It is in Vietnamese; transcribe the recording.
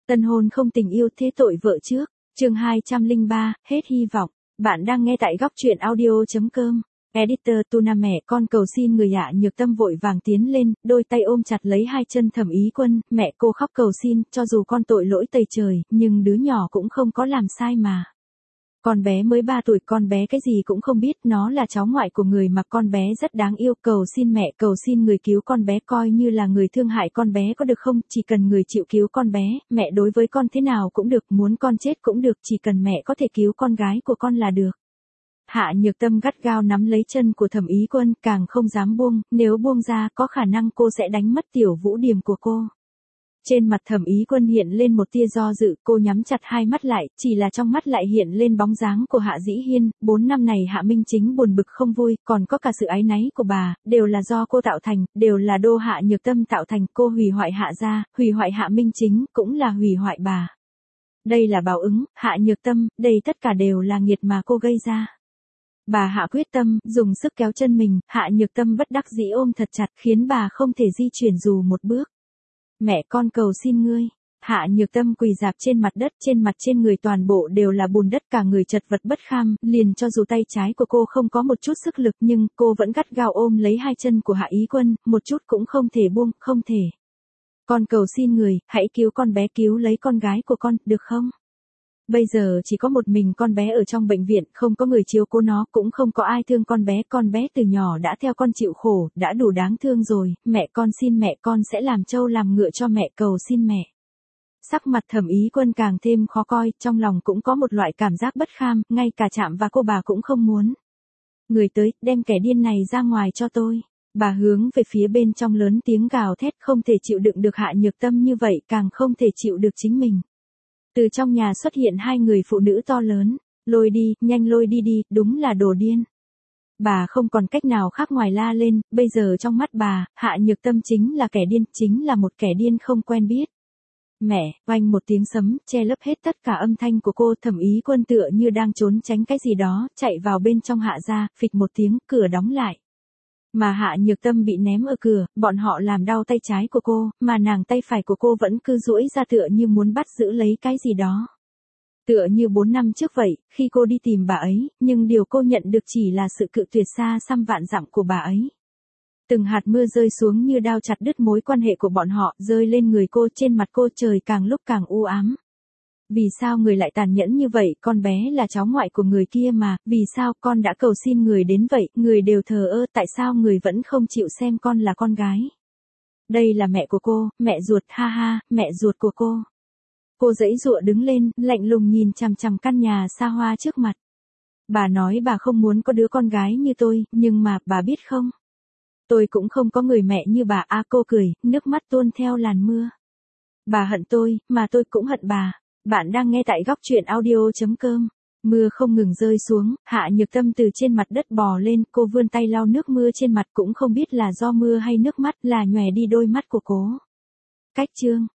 Tân hôn không tình yêu thế tội vợ trước. Chương 203, hết hy vọng. Bạn đang nghe tại góc truyện audio.com. Editor Tuna mẹ con cầu xin người Hạ Nhược Tâm vội vàng tiến lên, đôi tay ôm chặt lấy hai chân Thẩm Ý Quân, mẹ cô khóc cầu xin, cho dù con tội lỗi tày trời, nhưng đứa nhỏ cũng không có làm sai mà. Con bé mới 3 tuổi, con bé cái gì cũng không biết, nó là cháu ngoại của người mà con bé rất đáng yêu, cầu xin mẹ, cầu xin người cứu con bé, coi như là người thương hại con bé có được không, chỉ cần người chịu cứu con bé, mẹ đối với con thế nào cũng được, muốn con chết cũng được, chỉ cần mẹ có thể cứu con gái của con là được. Hạ Nhược Tâm gắt gao nắm lấy chân của Thẩm Ý Quân, càng không dám buông, nếu buông ra có khả năng cô sẽ đánh mất tiểu vũ điểm của cô. Trên mặt Thẩm Ý Quân hiện lên một tia do dự, cô nhắm chặt hai mắt lại, chỉ là trong mắt lại hiện lên bóng dáng của Hạ Dĩ Hiên, 4 năm này Hạ Minh Chính buồn bực không vui, còn có cả sự áy náy của bà, đều là do cô tạo thành, đều là đô Hạ Nhược Tâm tạo thành, cô hủy hoại Hạ gia, hủy hoại Hạ Minh Chính, cũng là hủy hoại bà. Đây là báo ứng, Hạ Nhược Tâm, đây tất cả đều là nghiệt mà cô gây ra. Bà Hạ quyết tâm, dùng sức kéo chân mình, Hạ Nhược Tâm bất đắc dĩ ôm thật chặt, khiến bà không thể di chuyển dù một bước. Mẹ con cầu xin ngươi. Hạ Nhược Tâm quỳ rạp trên mặt đất, trên mặt trên người toàn bộ đều là bùn đất, cả người chật vật bất kham, liền cho dù tay trái của cô không có một chút sức lực nhưng cô vẫn gắt gao ôm lấy hai chân của Hạ Ý Quân, một chút cũng không thể buông, không thể. Con cầu xin người, hãy cứu con bé, cứu lấy con gái của con, được không? Bây giờ chỉ có một mình con bé ở trong bệnh viện, không có người chiếu cố nó, cũng không có ai thương con bé từ nhỏ đã theo con chịu khổ, đã đủ đáng thương rồi, mẹ con xin mẹ, con sẽ làm trâu làm ngựa cho mẹ, cầu xin mẹ. Sắc mặt Thẩm Ý Quân càng thêm khó coi, trong lòng cũng có một loại cảm giác bất kham, ngay cả chạm vào cô bà cũng không muốn. Người tới, đem kẻ điên này ra ngoài cho tôi. Bà hướng về phía bên trong lớn tiếng gào thét, không thể chịu đựng được Hạ Nhược Tâm như vậy, càng không thể chịu được chính mình. Từ trong nhà xuất hiện hai người phụ nữ to lớn, lôi đi, nhanh lôi đi đi, đúng là đồ điên. Bà không còn cách nào khác ngoài la lên, bây giờ trong mắt bà, Hạ Nhược Tâm chính là kẻ điên, chính là một kẻ điên không quen biết. Mẹ, oanh một tiếng sấm, che lấp hết tất cả âm thanh của cô, Thẩm Ý Quân tựa như đang trốn tránh cái gì đó, chạy vào bên trong Hạ gia, phịch một tiếng, cửa đóng lại. Mà Hạ Nhược Tâm bị ném ở cửa, bọn họ làm đau tay trái của cô, mà nàng tay phải của cô vẫn cứ duỗi ra tựa như muốn bắt giữ lấy cái gì đó. Tựa như 4 năm trước vậy, khi cô đi tìm bà ấy, nhưng điều cô nhận được chỉ là sự cự tuyệt xa xăm vạn dặm của bà ấy. Từng hạt mưa rơi xuống như đao chặt đứt mối quan hệ của bọn họ, rơi lên người cô, trên mặt cô trời càng lúc càng u ám. Vì sao người lại tàn nhẫn như vậy, con bé là cháu ngoại của người kia mà, vì sao con đã cầu xin người đến vậy, người đều thờ ơ, tại sao người vẫn không chịu xem con là con gái? Đây là mẹ của cô, mẹ ruột, ha ha, mẹ ruột của cô. Cô giãy giụa đứng lên, lạnh lùng nhìn chằm chằm căn nhà xa hoa trước mặt. Bà nói bà không muốn có đứa con gái như tôi, nhưng mà, bà biết không? Tôi cũng không có người mẹ như bà, cô cười, nước mắt tuôn theo làn mưa. Bà hận tôi, mà tôi cũng hận bà. Bạn đang nghe tại góc truyện audio.com. Mưa không ngừng rơi xuống, Hạ Nhược Tâm từ trên mặt đất bò lên, cô vươn tay lau nước mưa trên mặt, cũng không biết là do mưa hay nước mắt, là nhòe đi đôi mắt của cô. Cách chương.